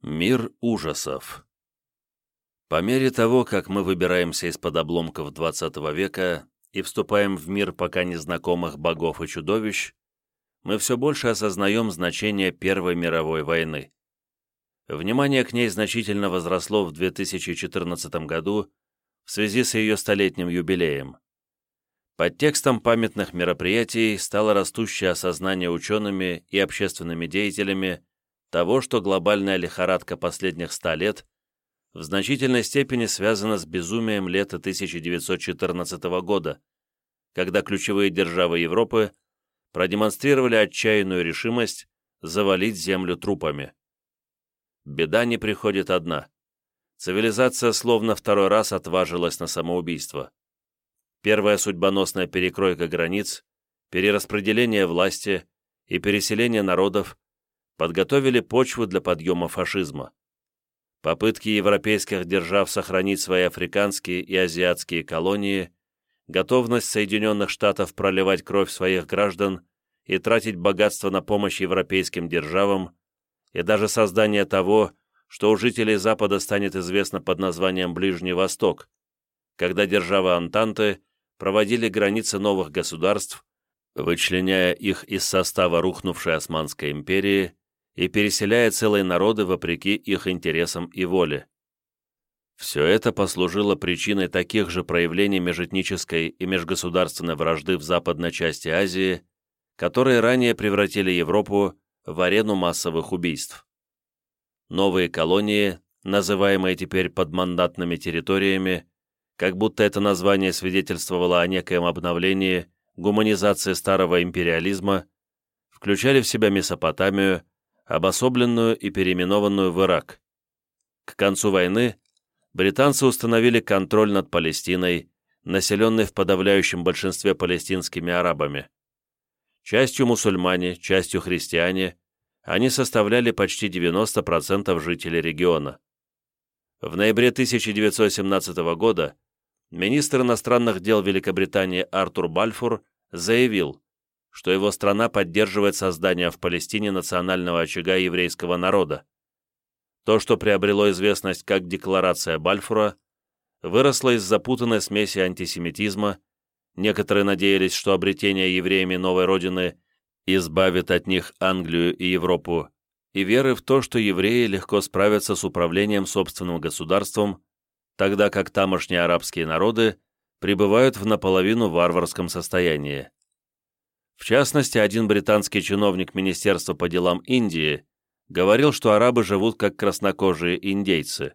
Мир ужасов. По мере того, как мы выбираемся из-под обломков XX века и вступаем в мир пока незнакомых богов и чудовищ, мы все больше осознаем значение Первой мировой войны. Внимание к ней значительно возросло в 2014 году в связи с ее столетним юбилеем. Под текстом памятных мероприятий стало растущее осознание учеными и общественными деятелями того, что глобальная лихорадка последних 100 лет в значительной степени связана с безумием лета 1914 года, когда ключевые державы Европы продемонстрировали отчаянную решимость завалить землю трупами. Беда не приходит одна. Цивилизация словно второй раз отважилась на самоубийство. Первая судьбоносная перекройка границ, перераспределение власти и переселение народов подготовили почву для подъема фашизма. Попытки европейских держав сохранить свои африканские и азиатские колонии, готовность Соединенных Штатов проливать кровь своих граждан и тратить богатство на помощь европейским державам, и даже создание того, что у жителей Запада станет известно под названием Ближний Восток, когда державы Антанты проводили границы новых государств, вычленяя их из состава рухнувшей Османской империи и переселяя целые народы вопреки их интересам и воле. Все это послужило причиной таких же проявлений межэтнической и межгосударственной вражды в западной части Азии, которые ранее превратили Европу в арену массовых убийств. Новые колонии, называемые теперь подмандатными территориями, как будто это название свидетельствовало о некоем обновлении, гуманизации старого империализма, включали в себя Месопотамию, обособленную и переименованную в Ирак. К концу войны британцы установили контроль над Палестиной, населенной в подавляющем большинстве палестинскими арабами. Частью мусульмане, частью христиане, они составляли почти 90% жителей региона. В ноябре 1917 года министр иностранных дел Великобритании Артур Бальфур заявил, что его страна поддерживает создание в Палестине национального очага еврейского народа. То, что приобрело известность как Декларация Бальфура, выросло из запутанной смеси антисемитизма. Некоторые надеялись, что обретение евреями новой родины избавит от них Англию и Европу, и веры в то, что евреи легко справятся с управлением собственным государством, тогда как тамошние арабские народы пребывают в наполовину варварском состоянии. В частности, один британский чиновник Министерства по делам Индии говорил, что арабы живут как краснокожие индейцы.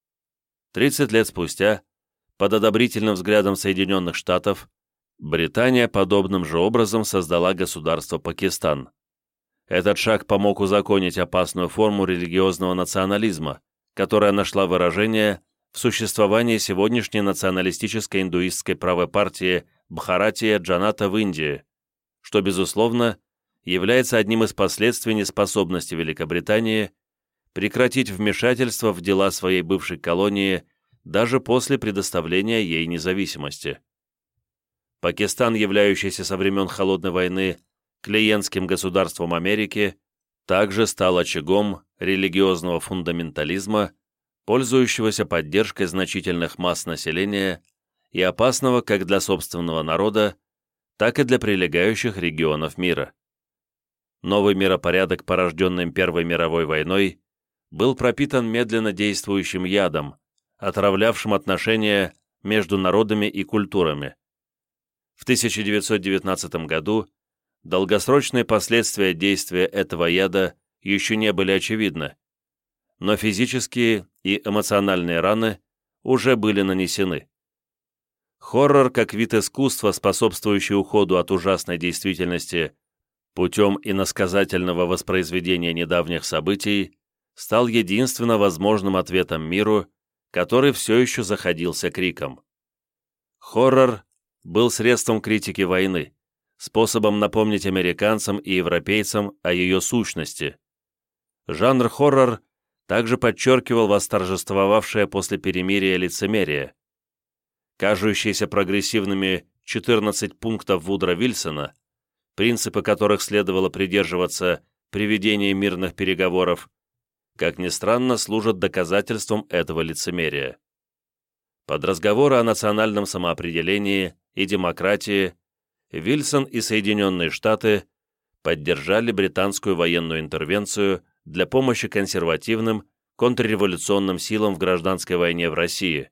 30 лет спустя, под одобрительным взглядом Соединенных Штатов, Британия подобным же образом создала государство Пакистан. Этот шаг помог узаконить опасную форму религиозного национализма, которая нашла выражение в существовании сегодняшней националистической индуистской правой партии Бхаратия Джаната в Индии, что, безусловно, является одним из последствий неспособности Великобритании прекратить вмешательство в дела своей бывшей колонии даже после предоставления ей независимости. Пакистан, являющийся со времен Холодной войны клиентским государством Америки, также стал очагом религиозного фундаментализма, пользующегося поддержкой значительных масс населения и опасного как для собственного народа, так и для прилегающих регионов мира. Новый миропорядок, порожденный Первой мировой войной, был пропитан медленно действующим ядом, отравлявшим отношения между народами и культурами. В 1919 году долгосрочные последствия действия этого яда еще не были очевидны, но физические и эмоциональные раны уже были нанесены. Хоррор как вид искусства, способствующий уходу от ужасной действительности путем иносказательного воспроизведения недавних событий, стал единственно возможным ответом миру, который все еще заходился криком. Хоррор был средством критики войны, способом напомнить американцам и европейцам о ее сущности. Жанр хоррор также подчеркивал восторжествовавшее после перемирия лицемерие. Кажущиеся прогрессивными 14 пунктов Вудро Вильсона, принципы которых следовало придерживаться при ведении мирных переговоров, как ни странно, служат доказательством этого лицемерия. Под разговоры о национальном самоопределении и демократии Вильсон и Соединенные Штаты поддержали британскую военную интервенцию для помощи консервативным контрреволюционным силам в гражданской войне в России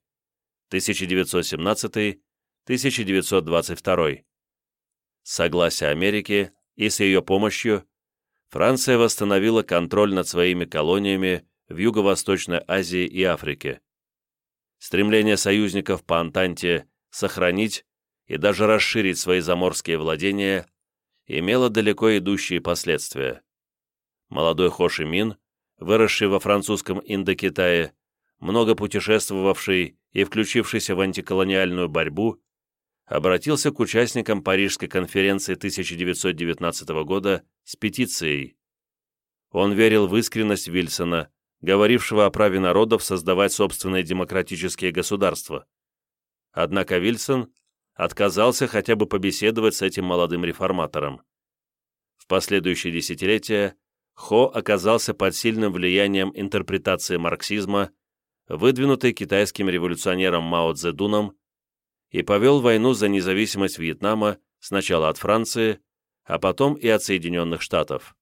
1917-1922. С согласия Америки и с ее помощью Франция восстановила контроль над своими колониями в Юго-Восточной Азии и Африке. Стремление союзников по Антанте сохранить и даже расширить свои заморские владения имело далеко идущие последствия. Молодой Хо Ши Мин, выросший во французском Индокитае, много путешествовавший и включившийся в антиколониальную борьбу, обратился к участникам Парижской конференции 1919 года с петицией. Он верил в искренность Вильсона, говорившего о праве народов создавать собственные демократические государства. Однако Вильсон отказался хотя бы побеседовать с этим молодым реформатором. В последующие десятилетия Хо оказался под сильным влиянием интерпретации марксизма, выдвинутой китайским революционером Мао Цзэдуном, и повел войну за независимость Вьетнама сначала от Франции, а потом и от Соединенных Штатов.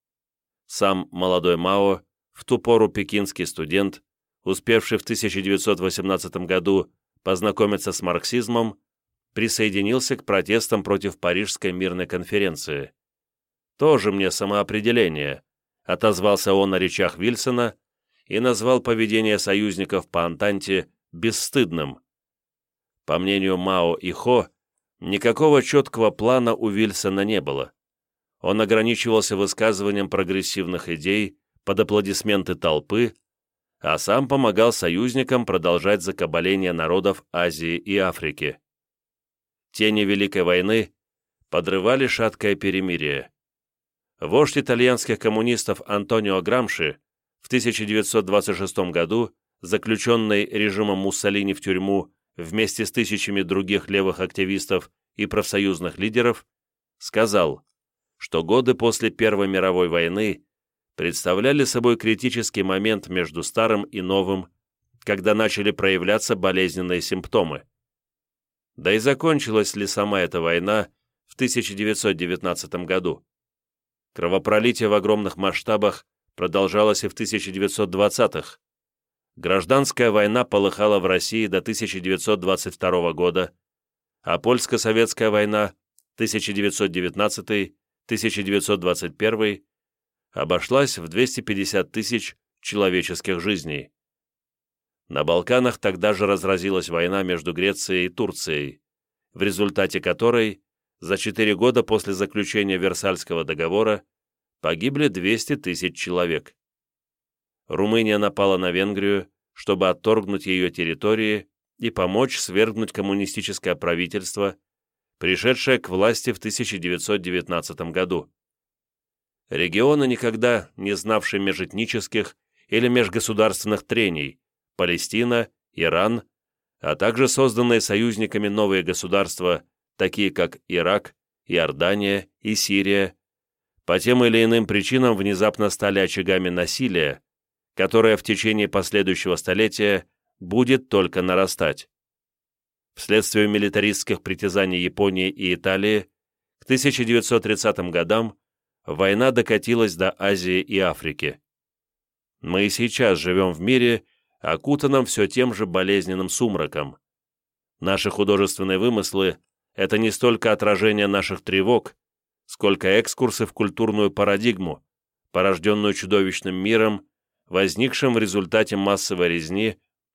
Сам молодой Мао, в ту пору пекинский студент, успевший в 1918 году познакомиться с марксизмом, присоединился к протестам против Парижской мирной конференции. «Тоже мне самоопределение», — отозвался он о речах Вильсона и назвал поведение союзников по Антанте бесстыдным. По мнению Мао и Хо, никакого четкого плана у Вильсона не было. Он ограничивался высказыванием прогрессивных идей под аплодисменты толпы, а сам помогал союзникам продолжать закабаление народов Азии и Африки. Тени Великой войны подрывали шаткое перемирие. Вождь итальянских коммунистов Антонио Грамши в 1926 году, заключенный режимом Муссолини в тюрьму вместе с тысячами других левых активистов и профсоюзных лидеров, сказал, что годы после Первой мировой войны представляли собой критический момент между старым и новым, когда начали проявляться болезненные симптомы. Да и закончилась ли сама эта война в 1919 году? Кровопролитие в огромных масштабах продолжалось и в 1920-х. Гражданская война полыхала в России до 1922 года, а польско-советская война 1919-1921 обошлась в 250 тысяч человеческих жизней. На Балканах тогда же разразилась война между Грецией и Турцией, в результате которой за 4 года после заключения Версальского договора погибли 200 тысяч человек. Румыния напала на Венгрию, чтобы отторгнуть ее территории и помочь свергнуть коммунистическое правительство, пришедшее к власти в 1919 году. Регионы, никогда не знавшие межэтнических или межгосударственных трений, Палестина, Иран, а также созданные союзниками новые государства, такие как Ирак, Иордания и Сирия, по тем или иным причинам внезапно стали очагами насилия, которое в течение последующего столетия будет только нарастать. Вследствие милитаристских притязаний Японии и Италии к 1930 годам война докатилась до Азии и Африки. Мы и сейчас живем в мире, окутанном все тем же болезненным сумраком. Наши художественные вымыслы – это не столько отражение наших тревог, сколько экскурсы в культурную парадигму, порожденную чудовищным миром, возникшим в результате массовой резни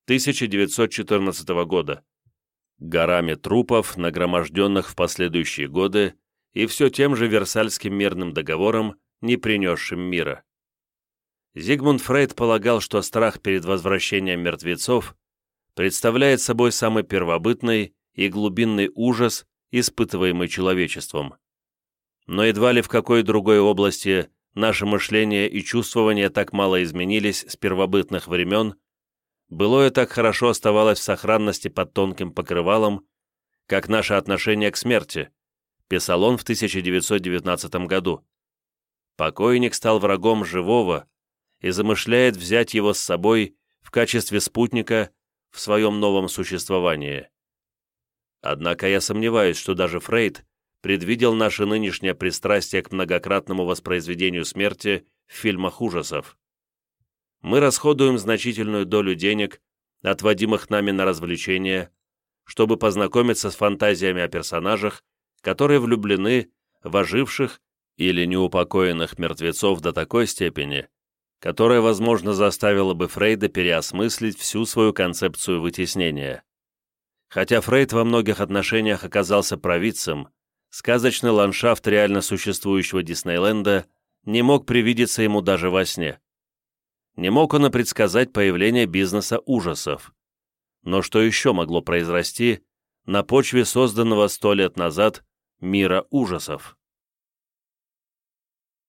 1914 года, горами трупов, нагроможденных в последующие годы, и все тем же Версальским мирным договором, не принесшим мира. Зигмунд Фрейд полагал, что страх перед возвращением мертвецов представляет собой самый первобытный и глубинный ужас, испытываемый человечеством. Но едва ли в какой другой области наше мышление и чувствования так мало изменились с первобытных времен, былое так хорошо оставалось в сохранности под тонким покрывалом, как наше отношение к смерти, писал он в 1919 году. Покойник стал врагом живого, и замышляет взять его с собой в качестве спутника в своем новом существовании. Однако я сомневаюсь, что даже Фрейд предвидел наше нынешнее пристрастие к многократному воспроизведению смерти в фильмах ужасов. Мы расходуем значительную долю денег, отводимых нами на развлечения, чтобы познакомиться с фантазиями о персонажах, которые влюблены в оживших или неупокоенных мертвецов до такой степени, которая, возможно, заставила бы Фрейда переосмыслить всю свою концепцию вытеснения. Хотя Фрейд во многих отношениях оказался провидцем, сказочный ландшафт реально существующего Диснейленда не мог привидеться ему даже во сне. Не мог он и предсказать появление бизнеса ужасов. Но что еще могло произрасти на почве созданного 100 лет назад мира ужасов?